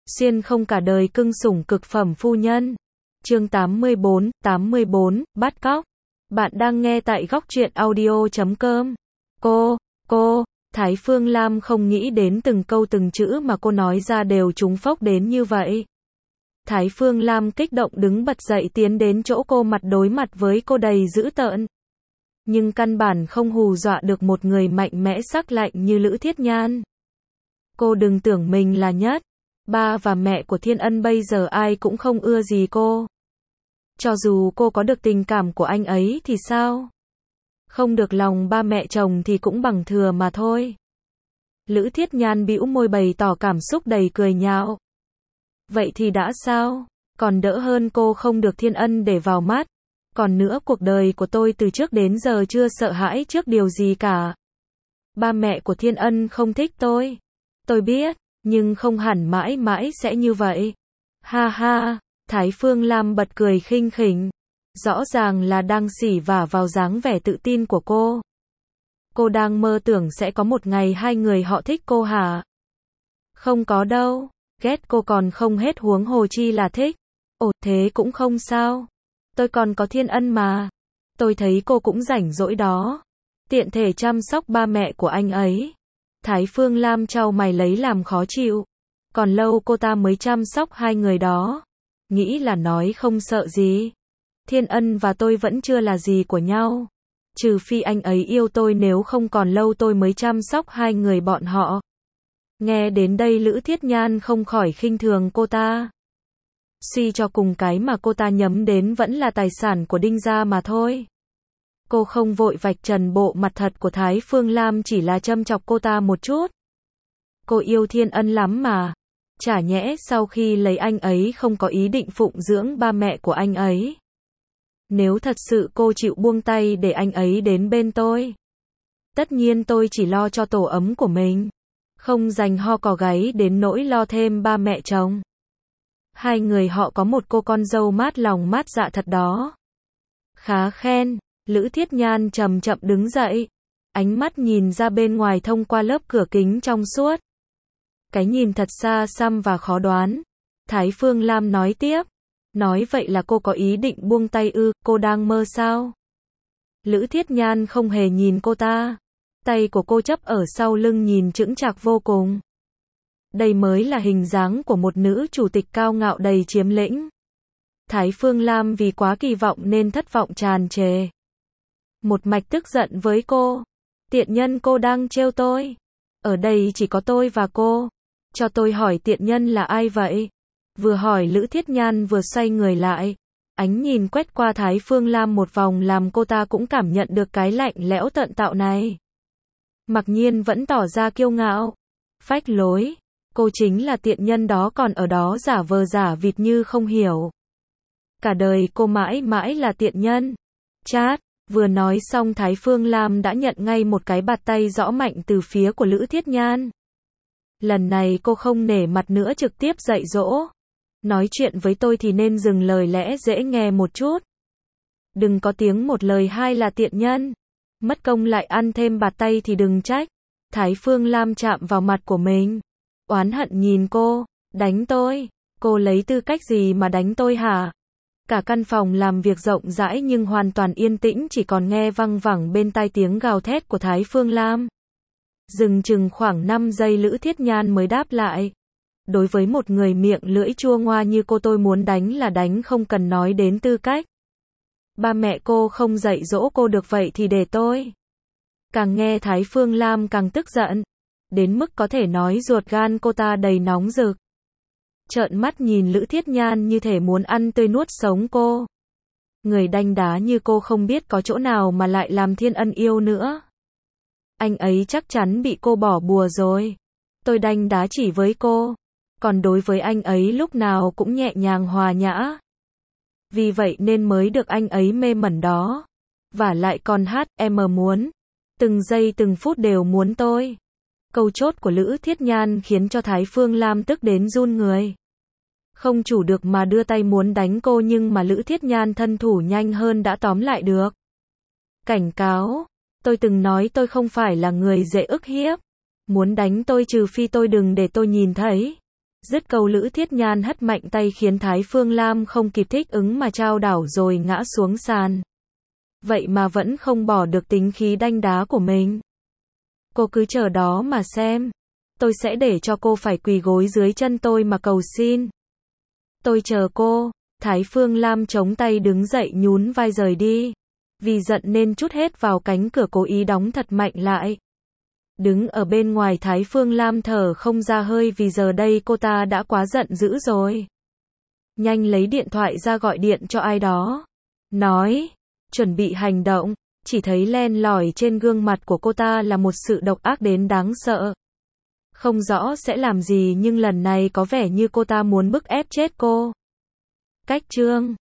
Xuyên không cả đời cưng sủng cực phẩm phu nhân. Chương 84, bắt cóc. Bạn đang nghe tại góc truyện audio.com. Cô, Thái Phương Lam không nghĩ đến từng câu từng chữ mà cô nói ra đều trúng phốc đến như vậy. Thái Phương Lam kích động đứng bật dậy tiến đến chỗ cô, mặt đối mặt với cô đầy dữ tợn. Nhưng căn bản không hù dọa được một người mạnh mẽ sắc lạnh như Lữ Thiết Nhan. Cô đừng tưởng mình là nhất. Ba và mẹ của Thiên Ân bây giờ ai cũng không ưa gì cô. Cho dù cô có được tình cảm của anh ấy thì sao? Không được lòng ba mẹ chồng thì cũng bằng thừa mà thôi. Lữ Thiết Nhan bĩu môi bày tỏ cảm xúc đầy cười nhạo. Vậy thì đã sao? Còn đỡ hơn cô không được Thiên Ân để vào mắt. Còn nữa, cuộc đời của tôi từ trước đến giờ chưa sợ hãi trước điều gì cả. Ba mẹ của Thiên Ân không thích tôi biết, nhưng không hẳn mãi mãi sẽ như vậy. Ha ha, Thái Phương Lam bật cười khinh khỉnh. Rõ ràng là đang xỉ vả vào dáng vẻ tự tin của cô. Cô đang mơ tưởng sẽ có một ngày hai người họ thích cô hả? Không có đâu, ghét cô còn không hết huống hồ chi là thích. Ồ, thế cũng không sao. Tôi còn có Thiên Ân mà. Tôi thấy cô cũng rảnh rỗi đó. Tiện thể chăm sóc ba mẹ của anh ấy. Thái Phương Lam chau mày lấy làm khó chịu. Còn lâu cô ta mới chăm sóc hai người đó. Nghĩ là nói không sợ gì. Thiên Ân và tôi vẫn chưa là gì của nhau. Trừ phi anh ấy yêu tôi, nếu không còn lâu tôi mới chăm sóc hai người bọn họ. Nghe đến đây Lữ Thiết Nhan không khỏi khinh thường cô ta. Suy cho cùng, cái mà cô ta nhắm đến vẫn là tài sản của Đinh gia mà thôi. Cô không vội vạch trần bộ mặt thật của Thái Phương Lam, chỉ là châm chọc cô ta một chút. Cô yêu Thiên Ân lắm mà. Chả nhẽ sau khi lấy anh ấy không có ý định phụng dưỡng ba mẹ của anh ấy. Nếu thật sự cô chịu buông tay để anh ấy đến bên tôi, tất nhiên tôi chỉ lo cho tổ ấm của mình, không dành ho cò gáy đến nỗi lo thêm ba mẹ chồng. Hai người họ có một cô con dâu mát lòng mát dạ thật đó. Khá khen. Lữ Thiết Nhan chậm chậm đứng dậy, ánh mắt nhìn ra bên ngoài thông qua lớp cửa kính trong suốt. Cái nhìn thật xa xăm và khó đoán. Thái Phương Lam nói tiếp. Nói vậy là cô có ý định buông tay ư? Cô đang mơ sao? Lữ Thiết Nhan không hề nhìn cô ta. Tay của cô chấp ở sau lưng nhìn chững chạc vô cùng. Đây mới là hình dáng của một nữ chủ tịch cao ngạo đầy chiếm lĩnh. Thái Phương Lam vì quá kỳ vọng nên thất vọng tràn trề. Một mạch tức giận với cô. Tiện nhân, cô đang trêu tôi. Ở đây chỉ có tôi và cô. Cho tôi hỏi, tiện nhân là ai vậy? Vừa hỏi Lữ Thiết Nhan vừa xoay người lại. Ánh nhìn quét qua Thái Phương Lam một vòng làm cô ta cũng cảm nhận được cái lạnh lẽo tận tạo này. Mặc nhiên vẫn tỏ ra kiêu ngạo. Phách lối. Cô chính là tiện nhân đó, còn ở đó giả vờ giả vịt như không hiểu. Cả đời cô mãi mãi là tiện nhân. Chát. Vừa nói xong Thái Phương Lam đã nhận ngay một cái bạt tay rõ mạnh từ phía của Lữ Thiết Nhan. Lần này cô không nể mặt nữa, trực tiếp dạy dỗ. Nói chuyện với tôi thì nên dừng lời lẽ dễ nghe một chút. Đừng có tiếng một lời hai là tiện nhân. Mất công lại ăn thêm bạt tay thì đừng trách. Thái Phương Lam chạm vào mặt của mình. Oán hận nhìn cô. Đánh tôi? Cô lấy tư cách gì mà đánh tôi hả? Cả căn phòng làm việc rộng rãi nhưng hoàn toàn yên tĩnh, chỉ còn nghe văng vẳng bên tai tiếng gào thét của Thái Phương Lam. Dừng chừng khoảng 5 giây Lữ Thiết Nhan mới đáp lại. Đối với một người miệng lưỡi chua ngoa như cô, tôi muốn đánh là đánh, không cần nói đến tư cách. Ba mẹ cô không dạy dỗ cô được, vậy thì để tôi. Càng nghe Thái Phương Lam càng tức giận. Đến mức có thể nói ruột gan cô ta đầy nóng rực. Trợn mắt nhìn Lữ Thiết Nhan như thể muốn ăn tươi nuốt sống cô. Người đanh đá như cô không biết có chỗ nào mà lại làm Thiên Ân yêu nữa. Anh ấy chắc chắn bị cô bỏ bùa rồi. Tôi đanh đá chỉ với cô. Còn đối với anh ấy lúc nào cũng nhẹ nhàng hòa nhã. Vì vậy nên mới được anh ấy mê mẩn đó. Và lại còn hát, em muốn. Từng giây từng phút đều muốn tôi. Câu chốt của Lữ Thiết Nhan khiến cho Thái Phương Lam tức đến run người. Không chủ được mà đưa tay muốn đánh cô, nhưng mà Lữ Thiết Nhan thân thủ nhanh hơn đã tóm lại được. Cảnh cáo. Tôi từng nói tôi không phải là người dễ ức hiếp. Muốn đánh tôi trừ phi tôi đừng để tôi nhìn thấy. Dứt câu Lữ Thiết Nhan hất mạnh tay khiến Thái Phương Lam không kịp thích ứng mà trao đảo rồi ngã xuống sàn. Vậy mà vẫn không bỏ được tính khí đanh đá của mình. Cô cứ chờ đó mà xem. Tôi sẽ để cho cô phải quỳ gối dưới chân tôi mà cầu xin. Tôi chờ cô. Thái Phương Lam chống tay đứng dậy nhún vai rời đi. Vì giận nên trút hết vào cánh cửa, cố ý đóng thật mạnh lại. Đứng ở bên ngoài, Thái Phương Lam thở không ra hơi vì giờ đây cô ta đã quá giận dữ rồi. Nhanh lấy điện thoại ra gọi điện cho ai đó. Nói, chuẩn bị hành động. Chỉ thấy len lỏi trên gương mặt của cô ta là một sự độc ác đến đáng sợ. Không rõ sẽ làm gì nhưng lần này có vẻ như cô ta muốn bức ép chết cô. Cách chương